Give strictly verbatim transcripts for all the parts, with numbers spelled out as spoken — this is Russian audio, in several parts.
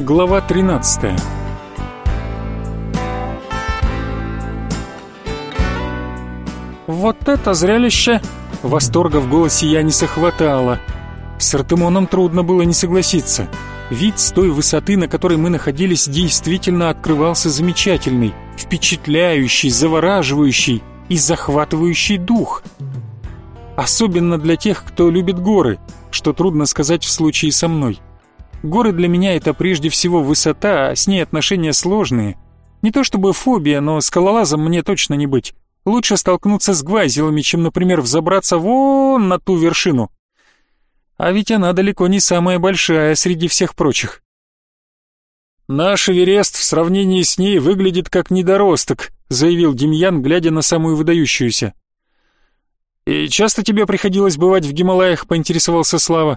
Глава тринадцатая. Вот это зрелище! Восторга в голосе Яниса хватало. С Артемоном трудно было не согласиться. Вид с той высоты, на которой мы находились, действительно открывался замечательный, впечатляющий, завораживающий и захватывающий дух. Особенно для тех, кто любит горы, что трудно сказать в случае со мной. Горы для меня это прежде всего высота, а с ней отношения сложные. Не то чтобы фобия, но скалолазом мне точно не быть. Лучше столкнуться с гвазелами, чем, например, взобраться вон на ту вершину. А ведь она далеко не самая большая среди всех прочих. «Наш Эверест в сравнении с ней выглядит как недоросток», заявил Демьян, глядя на самую выдающуюся. «И часто тебе приходилось бывать в Гималаях?» — поинтересовался Слава.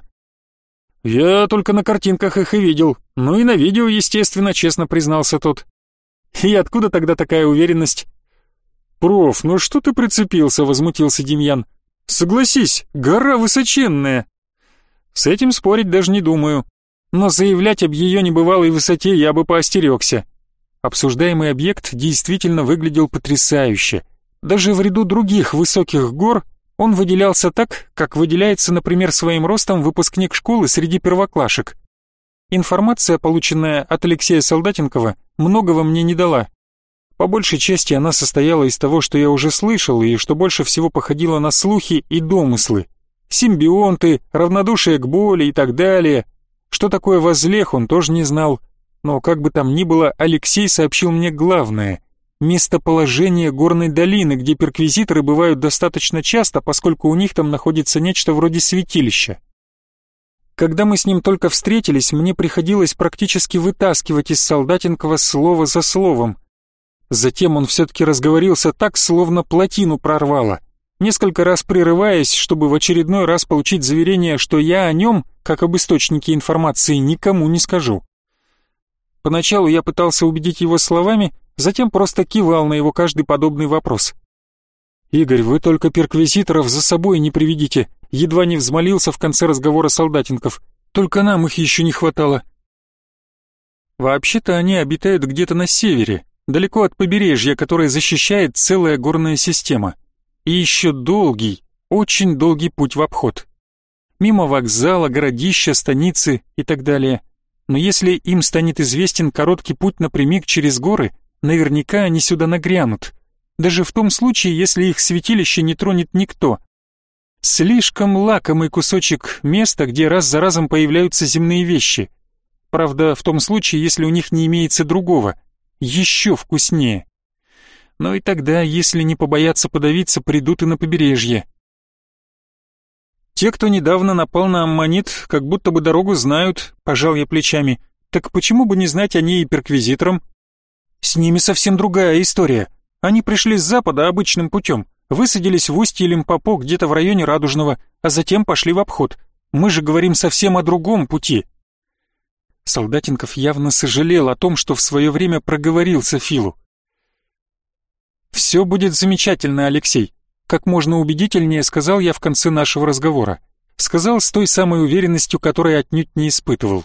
«Я только на картинках их и видел. Ну и на видео, естественно», — честно признался тот. «И откуда тогда такая уверенность?» «Проф, ну что ты прицепился?» — возмутился Демьян. «Согласись, гора высоченная». «С этим спорить даже не думаю. Но заявлять об ее небывалой высоте я бы поостерегся». Обсуждаемый объект действительно выглядел потрясающе. Даже в ряду других высоких гор он выделялся так, как выделяется, например, своим ростом выпускник школы среди первоклашек. Информация, полученная от Алексея Солдатенкова, многого мне не дала. По большей части она состояла из того, что я уже слышал, и что больше всего походило на слухи и домыслы. Симбионты, равнодушие к боли и так далее. Что такое возлех, он тоже не знал. Но как бы там ни было, Алексей сообщил мне главное — местоположение горной долины, где перквизиторы бывают достаточно часто, поскольку у них там находится нечто вроде святилища. Когда мы с ним только встретились, мне приходилось практически вытаскивать из Солдатенкова слово за словом. Затем он все-таки разговорился так, словно плотину прорвало, несколько раз прерываясь, чтобы в очередной раз получить заверение, что я о нем, как об источнике информации, никому не скажу. Поначалу я пытался убедить его словами, затем просто кивал на его каждый подобный вопрос. «Игорь, вы только перквизиторов за собой не приведите», едва не взмолился в конце разговора Солдатенков. «Только нам их еще не хватало». Вообще-то они обитают где-то на севере, далеко от побережья, которое защищает целая горная система. И еще долгий, очень долгий путь в обход. Мимо вокзала, городища, станицы и так далее. Но если им станет известен короткий путь напрямик через горы, наверняка они сюда нагрянут. Даже в том случае, если их святилище не тронет никто. Слишком лакомый кусочек места, где раз за разом появляются земные вещи. Правда, в том случае, если у них не имеется другого, еще вкуснее. Но и тогда, если не побояться подавиться, придут и на побережье. Те, кто недавно напал на Аммонит, как будто бы дорогу знают, пожал я плечами. Так почему бы не знать о ней и перквизиторам? С ними совсем другая история. Они пришли с запада обычным путем, высадились в устье Лимпопо где-то в районе Радужного, а затем пошли в обход. Мы же говорим совсем о другом пути. Солдатенков явно сожалел о том, что в свое время проговорился Филу. «Все будет замечательно, Алексей», — как можно убедительнее сказал я в конце нашего разговора. Сказал с той самой уверенностью, которой отнюдь не испытывал.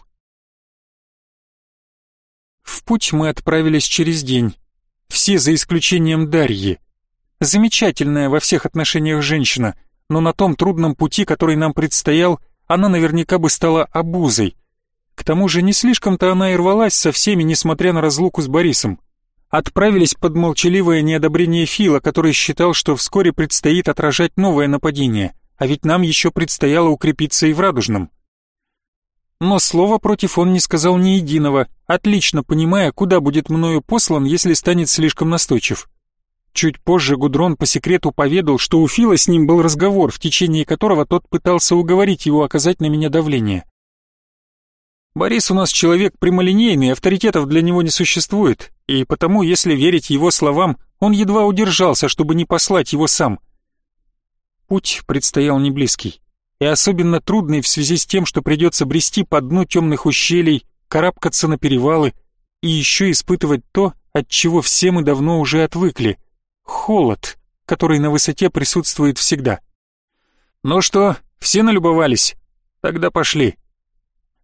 В путь мы отправились через день. Все за исключением Дарьи. Замечательная во всех отношениях женщина, но на том трудном пути, который нам предстоял, она наверняка бы стала обузой. К тому же не слишком-то она и рвалась со всеми, несмотря на разлуку с Борисом. Отправились под молчаливое неодобрение Фила, который считал, что вскоре предстоит отражать новое нападение, а ведь нам еще предстояло укрепиться и в Радужном. Но слова против он не сказал ни единого, отлично понимая, куда будет мною послан, если станет слишком настойчив. Чуть позже Гудрон по секрету поведал, что у Фила с ним был разговор, в течение которого тот пытался уговорить его оказать на меня давление. Борис у нас человек прямолинейный, авторитетов для него не существует, и потому, если верить его словам, он едва удержался, чтобы не послать его сам. Путь предстоял неблизкий, и особенно трудный в связи с тем, что придется брести по дну темных ущелий, карабкаться на перевалы и еще испытывать то, от чего все мы давно уже отвыкли — холод, который на высоте присутствует всегда. «Ну что, все налюбовались? Тогда пошли».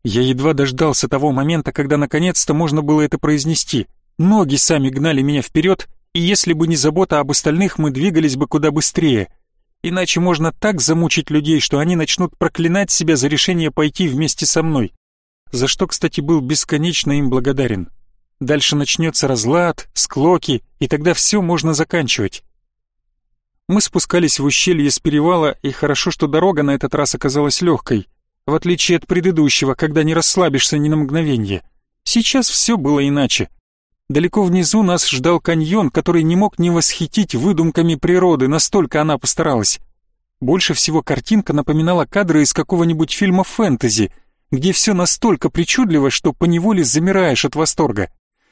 Я едва дождался того момента, когда наконец-то можно было это произнести. Ноги сами гнали меня вперед, и если бы не забота об остальных, мы двигались бы куда быстрее. Иначе можно так замучить людей, что они начнут проклинать себя за решение пойти вместе со мной. За что, кстати, был бесконечно им благодарен. Дальше начнется разлад, склоки, и тогда все можно заканчивать. Мы спускались в ущелье с перевала, и хорошо, что дорога на этот раз оказалась легкой, в отличие от предыдущего, когда не расслабишься ни на мгновение. Сейчас все было иначе. Далеко внизу нас ждал каньон, который не мог не восхитить выдумками природы, настолько она постаралась. Больше всего картинка напоминала кадры из какого-нибудь фильма фэнтези, где все настолько причудливо, что поневоле замираешь от восторга.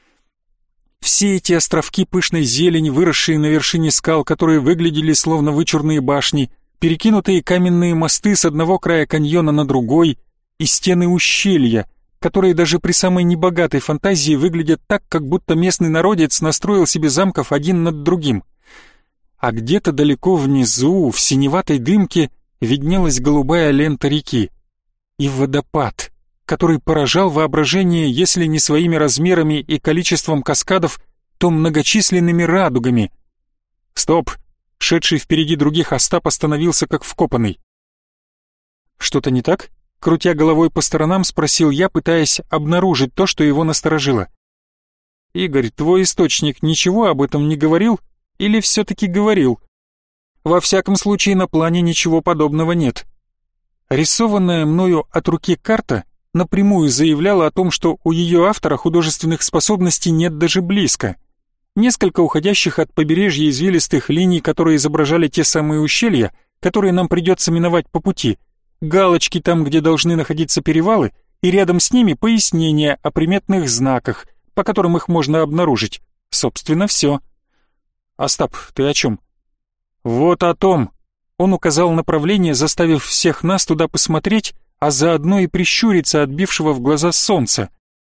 Все эти островки пышной зелени, выросшие на вершине скал, которые выглядели словно вычурные башни, перекинутые каменные мосты с одного края каньона на другой и стены ущелья, которые даже при самой небогатой фантазии выглядят так, как будто местный народец настроил себе замков один над другим. А где-то далеко внизу, в синеватой дымке, виднелась голубая лента реки. И водопад, который поражал воображение, если не своими размерами и количеством каскадов, то многочисленными радугами. «Стоп!» — шедший впереди других Остап остановился как вкопанный. «Что-то не так?» — крутя головой по сторонам, спросил я, пытаясь обнаружить то, что его насторожило. «Игорь, твой источник ничего об этом не говорил или все-таки говорил? Во всяком случае, на плане ничего подобного нет». Рисованная мною от руки карта напрямую заявляла о том, что у ее автора художественных способностей нет даже близко. Несколько уходящих от побережья извилистых линий, которые изображали те самые ущелья, которые нам придется миновать по пути, галочки там, где должны находиться перевалы, и рядом с ними пояснения о приметных знаках, по которым их можно обнаружить. Собственно, все. «Остап, ты о чем?» «Вот о том». Он указал направление, заставив всех нас туда посмотреть, а заодно и прищуриться от бившего в глаза солнца.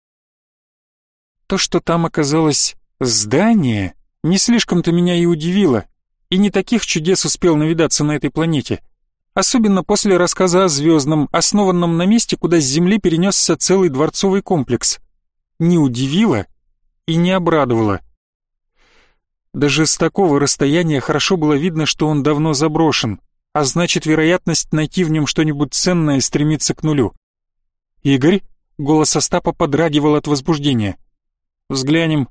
То, что там оказалось здание, не слишком-то меня и удивило, и не таких чудес успел навидаться на этой планете. Особенно после рассказа о Звездном, основанном на месте, куда с Земли перенесся целый дворцовый комплекс. Не удивило и не обрадовало. Даже с такого расстояния хорошо было видно, что он давно заброшен, а значит, вероятность найти в нем что-нибудь ценное стремится к нулю. «Игорь?» — голос Остапа подрагивал от возбуждения. «Взглянем».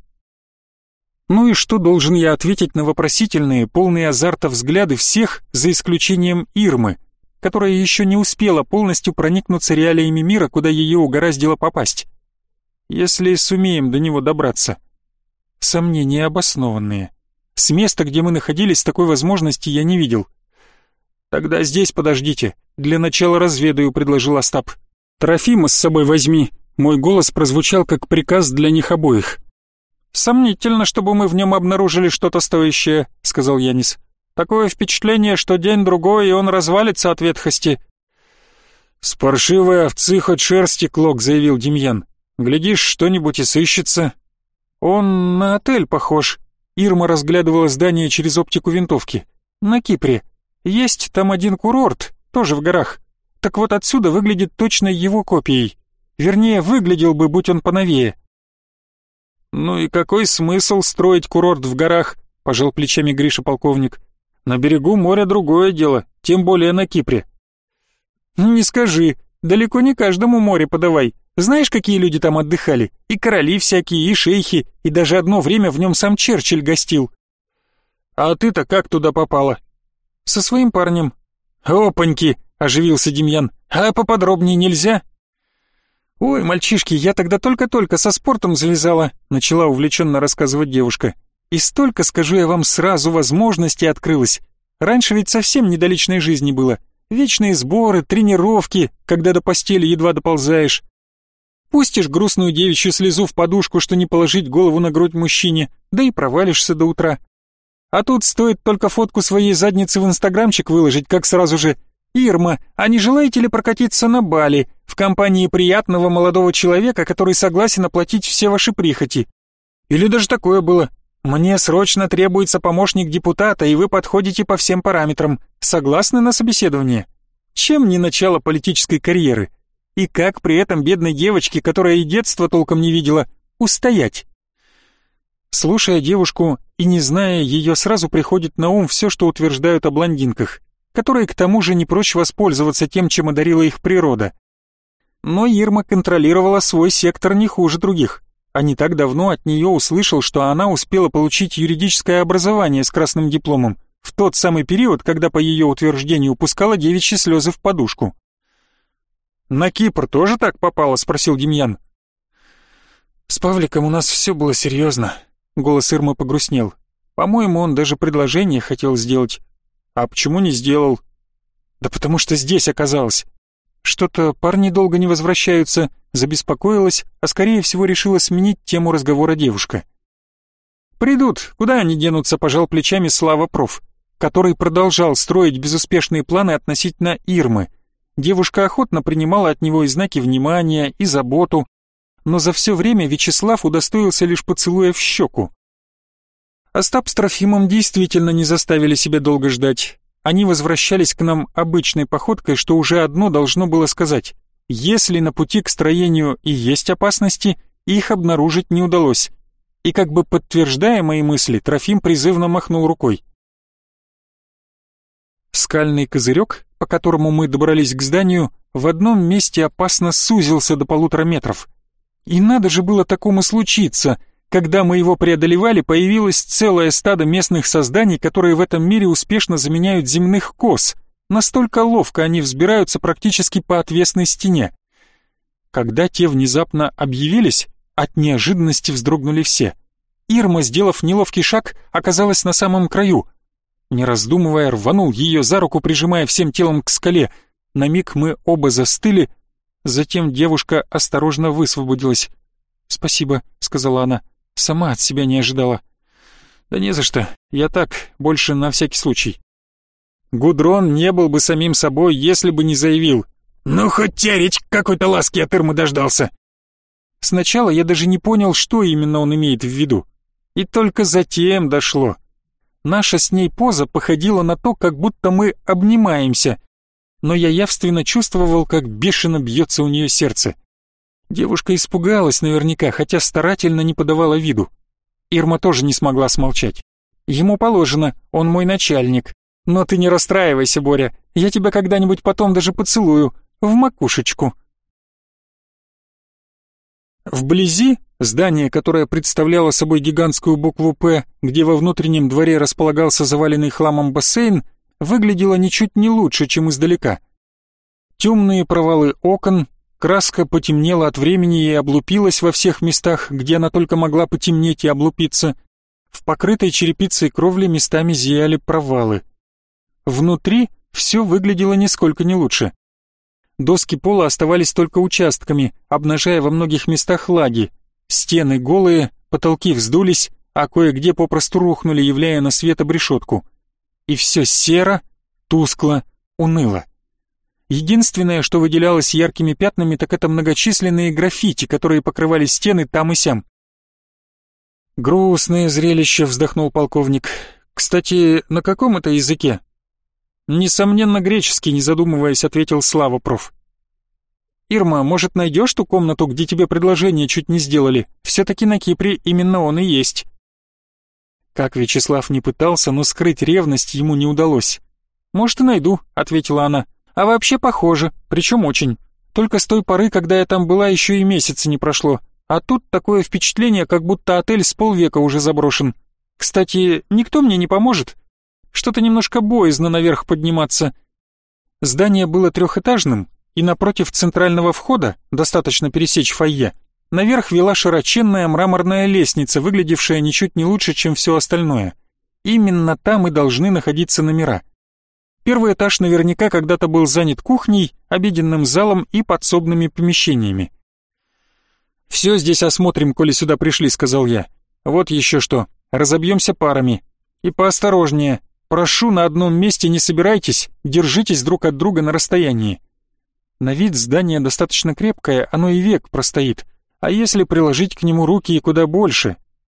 Ну и что должен я ответить на вопросительные, полные азарта взгляды всех, за исключением Ирмы, которая еще не успела полностью проникнуться реалиями мира, куда ее угораздило попасть? Если сумеем до него добраться. Сомнения обоснованные. С места, где мы находились, такой возможности я не видел. «Тогда здесь подождите. Для начала разведаю», — предложил Остап. «Трофима с собой возьми». Мой голос прозвучал как приказ для них обоих. «Сомнительно, чтобы мы в нем обнаружили что-то стоящее», — сказал Янис. «Такое впечатление, что день-другой, и он развалится от ветхости». «С паршивой овцы хоть шерсти клок», — заявил Демьян. «Глядишь, что-нибудь и сыщется». «Он на отель похож». Ирма разглядывала здание через оптику винтовки. «На Кипре. Есть там один курорт, тоже в горах. Так вот отсюда выглядит точно его копией. Вернее, выглядел бы, будь он поновее». «Ну и какой смысл строить курорт в горах?» — пожал плечами Гриша полковник. «На берегу моря другое дело, тем более на Кипре». «Не скажи, далеко не каждому море подавай. Знаешь, какие люди там отдыхали? И короли всякие, и шейхи, и даже одно время в нем сам Черчилль гостил». «А ты-то как туда попала?» «Со своим парнем». «Опаньки!» — оживился Демьян. «А поподробнее нельзя?» «Ой, мальчишки, я тогда только-только со спортом завязала», — начала увлеченно рассказывать девушка. «И столько, скажу я вам, сразу возможностей открылось. Раньше ведь совсем не до личной жизни было. Вечные сборы, тренировки, когда до постели едва доползаешь. Пустишь грустную девичью слезу в подушку, что не положить голову на грудь мужчине, да и провалишься до утра. А тут стоит только фотку своей задницы в инстаграмчик выложить, как сразу же: «Ирма, а не желаете ли прокатиться на Бали в компании приятного молодого человека, который согласен оплатить все ваши прихоти?» Или даже такое было: «Мне срочно требуется помощник депутата, и вы подходите по всем параметрам. Согласны на собеседование?» Чем не начало политической карьеры? И как при этом бедной девочке, которая и детства толком не видела, устоять? Слушая девушку и не зная ее, сразу приходит на ум все, что утверждают о блондинках, которые к тому же не прочь воспользоваться тем, чем одарила их природа. Но Ирма контролировала свой сектор не хуже других, а не так давно от нее услышал, что она успела получить юридическое образование с красным дипломом в тот самый период, когда, по ее утверждению, пускала девичьи слезы в подушку. «На Кипр тоже так попало?» — спросил Демьян. «С Павликом у нас все было серьезно», — голос Ирмы погрустнел. «По-моему, он даже предложение хотел сделать». «А почему не сделал?» «Да потому что здесь оказалось. Что-то парни долго не возвращаются», — забеспокоилась, а скорее всего решила сменить тему разговора девушка. «Придут, куда они денутся?» — пожал плечами Слава Проф, который продолжал строить безуспешные планы относительно Ирмы. Девушка охотно принимала от него и знаки внимания, и заботу, но за все время Вячеслав удостоился лишь поцелуя в щеку. Остап с Трофимом действительно не заставили себя долго ждать. Они возвращались к нам обычной походкой, что уже одно должно было сказать. Если на пути к строению и есть опасности, их обнаружить не удалось. И как бы подтверждая мои мысли, Трофим призывно махнул рукой. Скальный козырек, по которому мы добрались к зданию, в одном месте опасно сузился до полутора метров. И надо же было такому случиться. Когда мы его преодолевали, появилось целое стадо местных созданий, которые в этом мире успешно заменяют земных коз. Настолько ловко они взбираются практически по отвесной стене. Когда те внезапно объявились, от неожиданности вздрогнули все. Ирма, сделав неловкий шаг, оказалась на самом краю. Не раздумывая, рванул ее за руку, прижимая всем телом к скале. На миг мы оба застыли, затем девушка осторожно высвободилась. «Спасибо», — сказала она, — «сама от себя не ожидала». «Да не за что, я так, больше на всякий случай». Гудрон не был бы самим собой, если бы не заявил: «Ну, хоть теоретик какой-то ласки от Ирмы дождался». Сначала я даже не понял, что именно он имеет в виду. И только затем дошло. Наша с ней поза походила на то, как будто мы обнимаемся, но я явственно чувствовал, как бешено бьется у нее сердце. Девушка испугалась наверняка, хотя старательно не подавала виду. Ирма тоже не смогла смолчать. «Ему положено, он мой начальник. Но ты не расстраивайся, Боря, я тебя когда-нибудь потом даже поцелую, в макушечку». Вблизи здание, которое представляло собой гигантскую букву «П», где во внутреннем дворе располагался заваленный хламом бассейн, выглядело ничуть не лучше, чем издалека. Темные провалы окон, краска потемнела от времени и облупилась во всех местах, где она только могла потемнеть и облупиться. В покрытой черепицей кровле местами зияли провалы. Внутри все выглядело нисколько не лучше. Доски пола оставались только участками, обнажая во многих местах лаги. Стены голые, потолки вздулись, а кое-где попросту рухнули, являя на свет обрешетку. И все серо, тускло, уныло. Единственное, что выделялось яркими пятнами, так это многочисленные граффити, которые покрывали стены там и сям. «Грустное зрелище», — вздохнул полковник. «Кстати, на каком это языке?» «Несомненно, греческий», — не задумываясь, ответил Слава Проф. «Ирма, может, найдешь ту комнату, где тебе предложение чуть не сделали? Все-таки на Кипре именно он и есть». Как Вячеслав не пытался, но скрыть ревность ему не удалось. «Может, и найду», — ответила она. «А вообще похоже, причем очень. Только с той поры, когда я там была, еще и месяца не прошло. А тут такое впечатление, как будто отель с полвека уже заброшен. Кстати, никто мне не поможет? Что-то немножко боязно наверх подниматься». Здание было трехэтажным, и напротив центрального входа, достаточно пересечь фойе, наверх вела широченная мраморная лестница, выглядевшая ничуть не лучше, чем все остальное. Именно там и должны находиться номера. Первый этаж наверняка когда-то был занят кухней, обеденным залом и подсобными помещениями. «Все здесь осмотрим, коли сюда пришли», — сказал я. «Вот еще что, разобьемся парами. И поосторожнее. Прошу, на одном месте не собирайтесь, держитесь друг от друга на расстоянии». На вид здание достаточно крепкое, оно и век простоит. А если приложить к нему руки и куда больше?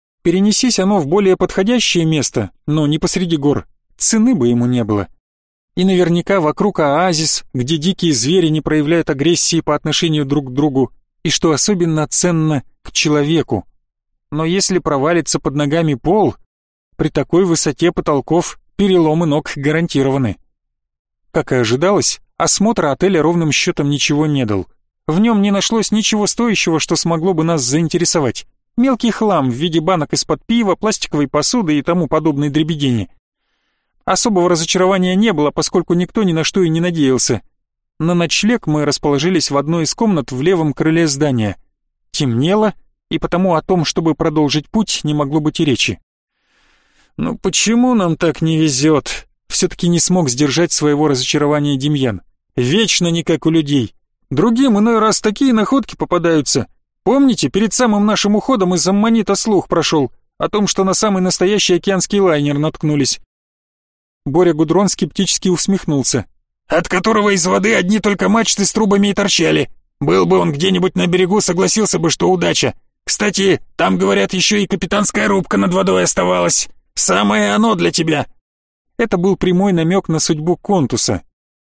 Перенесись оно в более подходящее место, но не посреди гор, цены бы ему не было. И наверняка вокруг оазис, где дикие звери не проявляют агрессии по отношению друг к другу, и, что особенно ценно, к человеку. Но если провалится под ногами пол, при такой высоте потолков переломы ног гарантированы. Как и ожидалось, осмотр отеля ровным счетом ничего не дал. В нем не нашлось ничего стоящего, что смогло бы нас заинтересовать. Мелкий хлам в виде банок из-под пива, пластиковой посуды и тому подобной дребедени. Особого разочарования не было, поскольку никто ни на что и не надеялся. На ночлег мы расположились в одной из комнат в левом крыле здания. Темнело, и потому о том, чтобы продолжить путь, не могло быть и речи. «Ну почему нам так не везет?» Все-таки не смог сдержать своего разочарования Демьян. «Вечно не как у людей. Другим иной раз такие находки попадаются. Помните, перед самым нашим уходом из Аммонита слух прошел о том, что на самый настоящий океанский лайнер наткнулись?» Боря Гудрон скептически усмехнулся. «От которого из воды одни только мачты с трубами и торчали. Был бы он где-нибудь на берегу, согласился бы, что удача. Кстати, там, говорят, еще и капитанская рубка над водой оставалась. Самое оно для тебя». Это был прямой намек на судьбу Контуса.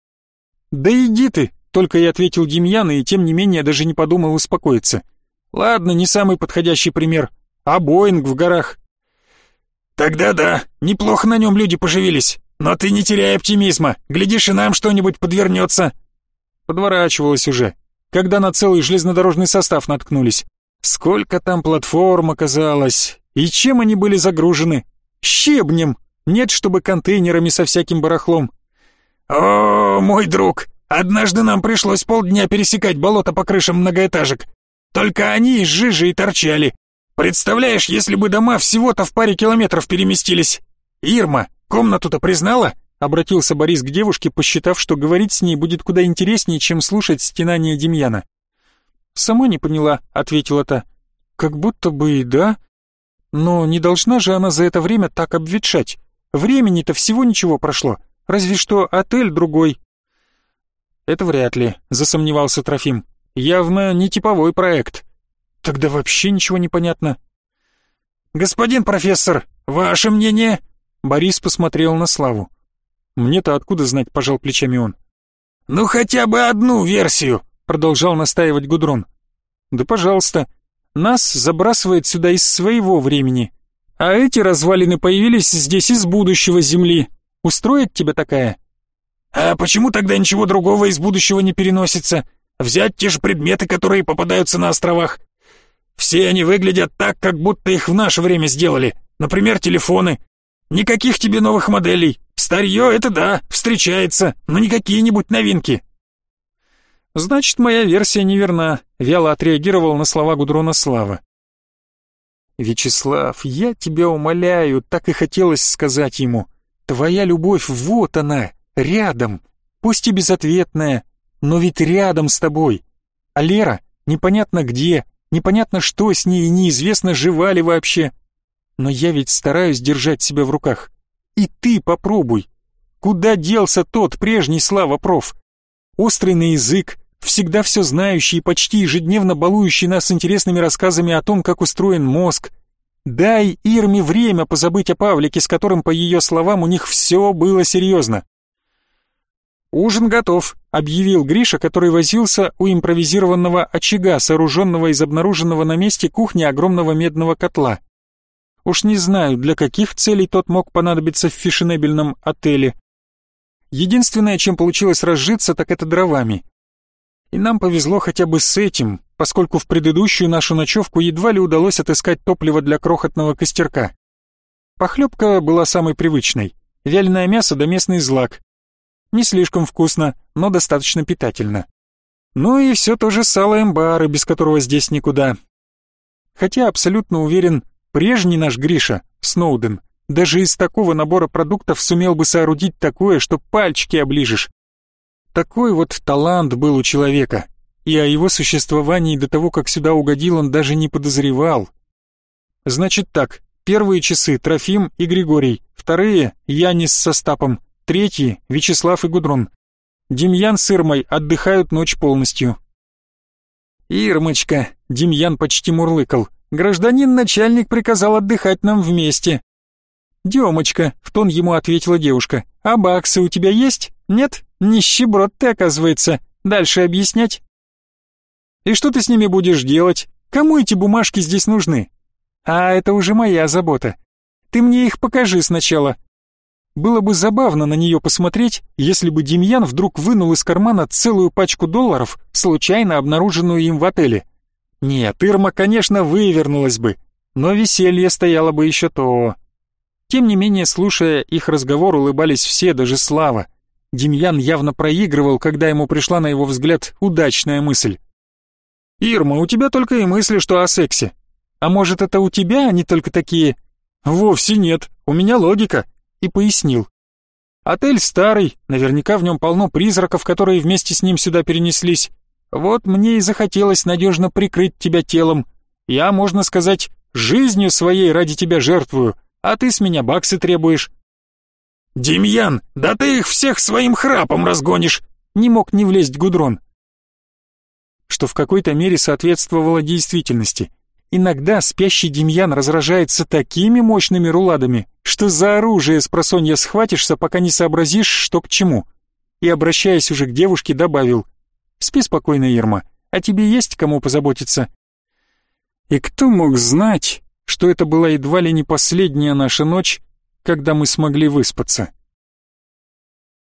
«Да иди ты», — только и ответил Демьян, и тем не менее даже не подумал успокоиться. «Ладно, не самый подходящий пример. А Боинг в горах?» «Тогда да, неплохо на нем люди поживились. Но ты не теряй оптимизма, глядишь, и нам что-нибудь подвернется». Подворачивалось уже, когда на целый железнодорожный состав наткнулись. Сколько там платформ оказалось, и чем они были загружены? Щебнем, нет, чтобы контейнерами со всяким барахлом. «О, мой друг, однажды нам пришлось полдня пересекать болото по крышам многоэтажек. Только они из жижи и торчали. Представляешь, если бы дома всего-то в паре километров переместились. Ирма, комнату-то признала?» Обратился Борис к девушке, посчитав, что говорить с ней будет куда интереснее, чем слушать стенания Демьяна. «Сама не поняла», — ответила та. «Как будто бы и да. Но не должна же она за это время так обветшать. Времени-то всего ничего прошло, разве что отель другой». «Это вряд ли», — засомневался Трофим. «Явно не типовой проект». «Тогда вообще ничего не понятно». «Господин профессор, ваше мнение?» Борис посмотрел на Славу. «Мне-то откуда знать», — пожал плечами он. «Ну хотя бы одну версию», — продолжал настаивать Гудрон. «Да пожалуйста. Нас забрасывает сюда из своего времени. А эти развалины появились здесь из будущего Земли. Устроит тебя такая?» «А почему тогда ничего другого из будущего не переносится? Взять те же предметы, которые попадаются на островах. Все они выглядят так, как будто их в наше время сделали. Например, телефоны. Никаких тебе новых моделей. Старье — это да, встречается, но не какие-нибудь новинки». «Значит, моя версия неверна», — вяло отреагировал на слова Гудрона Слава. «Вячеслав, я тебя умоляю», — так и хотелось сказать ему. «Твоя любовь, вот она, рядом, пусть и безответная, но ведь рядом с тобой. А Лера непонятно где, непонятно что с ней, и неизвестно, жива ли вообще. Но я ведь стараюсь держать себя в руках. И ты попробуй. Куда делся тот прежний Слава проф? Острый на язык, всегда все знающий и почти ежедневно балующий нас интересными рассказами о том, как устроен мозг. Дай Ирме время позабыть о Павлике, с которым, по ее словам, у них все было серьезно». «Ужин готов», — объявил Гриша, который возился у импровизированного очага, сооруженного из обнаруженного на месте кухни огромного медного котла. Уж не знаю, для каких целей тот мог понадобиться в фешенебельном отеле. Единственное, чем получилось разжиться, так это дровами. И нам повезло хотя бы с этим, поскольку в предыдущую нашу ночевку едва ли удалось отыскать топливо для крохотного костерка. Похлебка была самой привычной. Вяленое мясо да местный злак. Не слишком вкусно, но достаточно питательно. Ну и все то же сало эмбары, без которого здесь никуда. Хотя абсолютно уверен, прежний наш Гриша, Сноуден, даже из такого набора продуктов сумел бы соорудить такое, что пальчики оближешь. Такой вот талант был у человека, и о его существовании до того, как сюда угодил, он даже не подозревал. Значит так, первые часы Трофим и Григорий, вторые Янис с Остапом, третьи Вячеслав и Гудрон. Демьян с Ирмой отдыхают ночь полностью. «Ирмочка», — Демьян почти мурлыкал, — «гражданин-начальник приказал отдыхать нам вместе». «Демочка», — в тон ему ответила девушка, — «а баксы у тебя есть? Нет, нищеброд ты, оказывается. Дальше объяснять? И что ты с ними будешь делать? Кому эти бумажки здесь нужны? А это уже моя забота. Ты мне их покажи сначала. Было бы забавно на нее посмотреть, если бы Демьян вдруг вынул из кармана целую пачку долларов, случайно обнаруженную им в отеле. Нет, Ирма, конечно, вывернулась бы, но веселье стояло бы еще то. Тем не менее, слушая их разговор, улыбались все, даже Слава. Демьян явно проигрывал, когда ему пришла, на его взгляд, удачная мысль. «Ирма, у тебя только и мысли, что о сексе. А может, это у тебя они только такие?» «Вовсе нет, у меня логика», и пояснил. «Отель старый, наверняка в нем полно призраков, которые вместе с ним сюда перенеслись. Вот мне и захотелось надежно прикрыть тебя телом. Я, можно сказать, жизнью своей ради тебя жертвую, а ты с меня баксы требуешь». «Демьян, да ты их всех своим храпом разгонишь!» Не мог не влезть Гудрон. Что в какой-то мере соответствовало действительности. Иногда спящий Демьян разражается такими мощными руладами, что за оружие спросонья схватишься, пока не сообразишь, что к чему. И, обращаясь уже к девушке, добавил: «Спи спокойно, Ирма, а тебе есть кому позаботиться». И кто мог знать, что это была едва ли не последняя наша ночь, когда мы смогли выспаться?